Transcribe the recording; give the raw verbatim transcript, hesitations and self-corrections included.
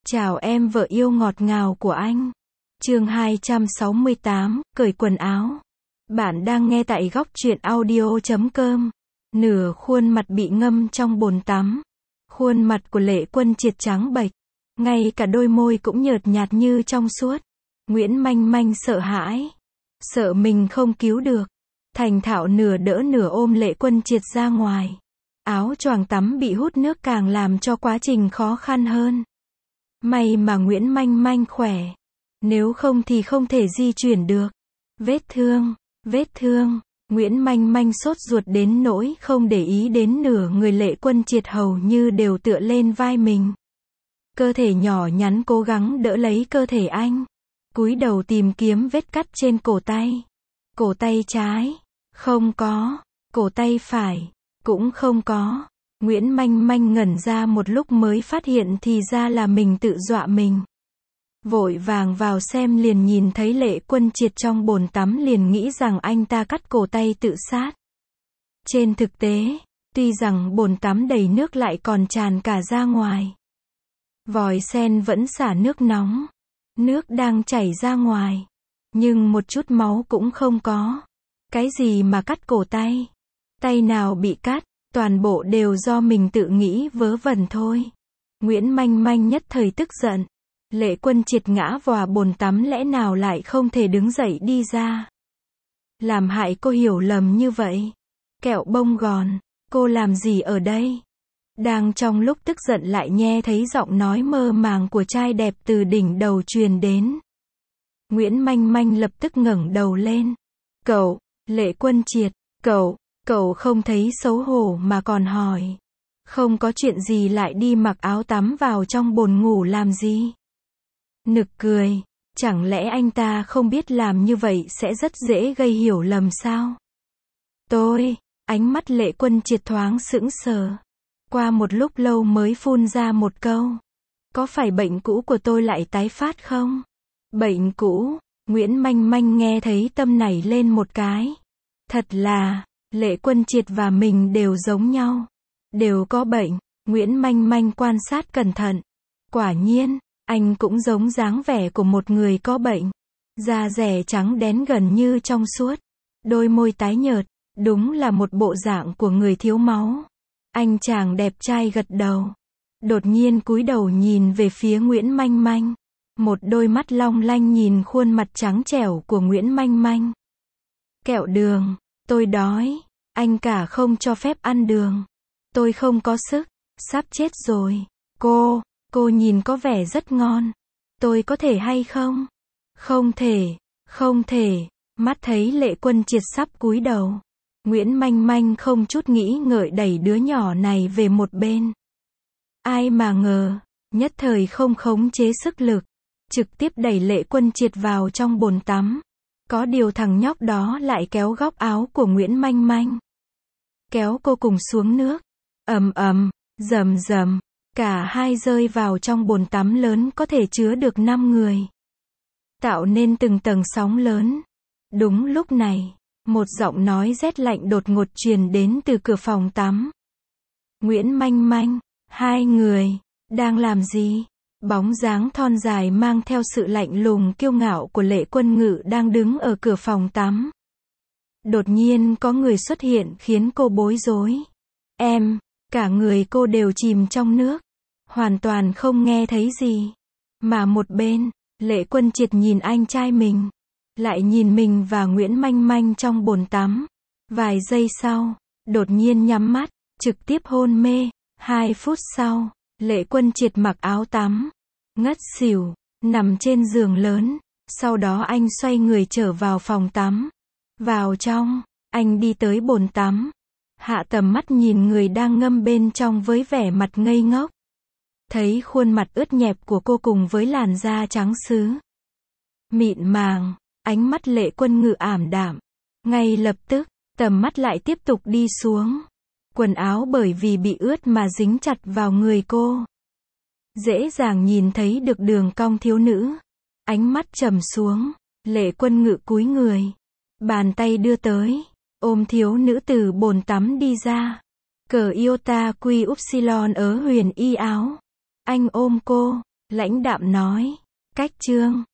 Chào em vợ yêu ngọt ngào của anh. Chương hai trăm sáu mươi tám, cởi quần áo. Bạn đang nghe tại góc truyện audio chấm com. Nửa khuôn mặt bị ngâm trong bồn tắm. Khuôn mặt của Lệ Quân Triệt trắng bệch. Ngay cả đôi môi cũng nhợt nhạt như trong suốt. Nguyễn Manh Manh sợ hãi. Sợ mình không cứu được. Thành thạo nửa đỡ nửa ôm Lệ Quân Triệt ra ngoài. Áo choàng tắm bị hút nước càng làm cho quá trình khó khăn hơn. May mà Nguyễn Manh Manh khỏe. Nếu không thì không thể di chuyển được. Vết thương, vết thương. Nguyễn Manh Manh sốt ruột đến nỗi không để ý đến nửa người Lệ Quân Triệt hầu như đều tựa lên vai mình. Cơ thể nhỏ nhắn cố gắng đỡ lấy cơ thể anh. Cúi đầu tìm kiếm vết cắt trên cổ tay. Cổ tay trái, không có. Cổ tay phải, cũng không có. Nguyễn Manh Manh ngẩn ra một lúc mới phát hiện thì ra là mình tự dọa mình. Vội vàng vào xem liền nhìn thấy Lệ Quân Triệt trong bồn tắm liền nghĩ rằng anh ta cắt cổ tay tự sát. Trên thực tế, tuy rằng bồn tắm đầy nước lại còn tràn cả ra ngoài. Vòi sen vẫn xả nước nóng. Nước đang chảy ra ngoài. Nhưng một chút máu cũng không có. Cái gì mà cắt cổ tay? Tay nào bị cắt? Toàn bộ đều do mình tự nghĩ vớ vẩn thôi. Nguyễn Manh Manh nhất thời tức giận. Lệ Quân Triệt ngã vào bồn tắm lẽ nào lại không thể đứng dậy đi ra. Làm hại cô hiểu lầm như vậy. Kẹo bông gòn, cô làm gì ở đây? Đang trong lúc tức giận lại nghe thấy giọng nói mơ màng của trai đẹp từ đỉnh đầu truyền đến. Nguyễn Manh Manh lập tức ngẩng đầu lên. Cậu, Lệ Quân Triệt, cậu, cậu không thấy xấu hổ mà còn hỏi. Không có chuyện gì lại đi mặc áo tắm vào trong bồn ngủ làm gì? Nực cười, chẳng lẽ anh ta không biết làm như vậy sẽ rất dễ gây hiểu lầm sao? Tôi, ánh mắt Lệ Quân Triệt thoáng sững sờ. Qua một lúc lâu mới phun ra một câu. Có phải bệnh cũ của tôi lại tái phát không? Bệnh cũ, Nguyễn Manh Manh nghe thấy tâm nảy lên một cái. Thật là, Lệ Quân Triệt và mình đều giống nhau. Đều có bệnh, Nguyễn Manh Manh quan sát cẩn thận. Quả nhiên, anh cũng giống dáng vẻ của một người có bệnh. Da dẻ trắng đén gần như trong suốt. Đôi môi tái nhợt, đúng là một bộ dạng của người thiếu máu. Anh chàng đẹp trai gật đầu. Đột nhiên cúi đầu nhìn về phía Nguyễn Manh Manh. Một đôi mắt long lanh nhìn khuôn mặt trắng trẻo của Nguyễn Manh Manh. Kẹo đường, tôi đói. Anh cả không cho phép ăn đường. Tôi không có sức, sắp chết rồi. Cô, cô nhìn có vẻ rất ngon. Tôi có thể hay không? Không thể, không thể. Mắt thấy Lệ Quân Triệt sắp cúi đầu. Nguyễn Manh Manh không chút nghĩ ngợi đẩy đứa nhỏ này về một bên. Ai mà ngờ, nhất thời không khống chế sức lực. Trực tiếp đẩy Lệ Quân Triệt vào trong bồn tắm. Có điều thằng nhóc đó lại kéo góc áo của Nguyễn Manh Manh. Kéo cô cùng xuống nước. Ầm ầm, rầm rầm. Cả hai rơi vào trong bồn tắm lớn có thể chứa được năm người. Tạo nên từng tầng sóng lớn. Đúng lúc này, một giọng nói rét lạnh đột ngột truyền đến từ cửa phòng tắm. Nguyễn Manh Manh, hai người, đang làm gì? Bóng dáng thon dài mang theo sự lạnh lùng kiêu ngạo của Lệ Quân Ngự đang đứng ở cửa phòng tắm. Đột nhiên có người xuất hiện khiến cô bối rối. Em, cả người cô đều chìm trong nước. Hoàn toàn không nghe thấy gì. Mà một bên, Lệ Quân Triệt nhìn anh trai mình. Lại nhìn mình và Nguyễn Manh Manh trong bồn tắm. Vài giây sau, đột nhiên nhắm mắt, trực tiếp hôn mê. Hai phút sau, Lệ Quân Triệt mặc áo tắm. Ngất xỉu, nằm trên giường lớn. Sau đó anh xoay người trở vào phòng tắm. Vào trong, anh đi tới bồn tắm. Hạ tầm mắt nhìn người đang ngâm bên trong với vẻ mặt ngây ngốc. Thấy khuôn mặt ướt nhẹp của cô cùng với làn da trắng sứ. Mịn màng, ánh mắt Lệ Quân Ngự ảm đạm. Ngay lập tức, tầm mắt lại tiếp tục đi xuống. Quần áo bởi vì bị ướt mà dính chặt vào người cô. Dễ dàng nhìn thấy được đường cong thiếu nữ. Ánh mắt trầm xuống, Lệ Quân Ngự cúi người. Bàn tay đưa tới, ôm thiếu nữ từ bồn tắm đi ra. Cờ Iota Quy Upsilon ở huyền y áo. Anh ôm cô, Lãnh đạm nói. Cách chương.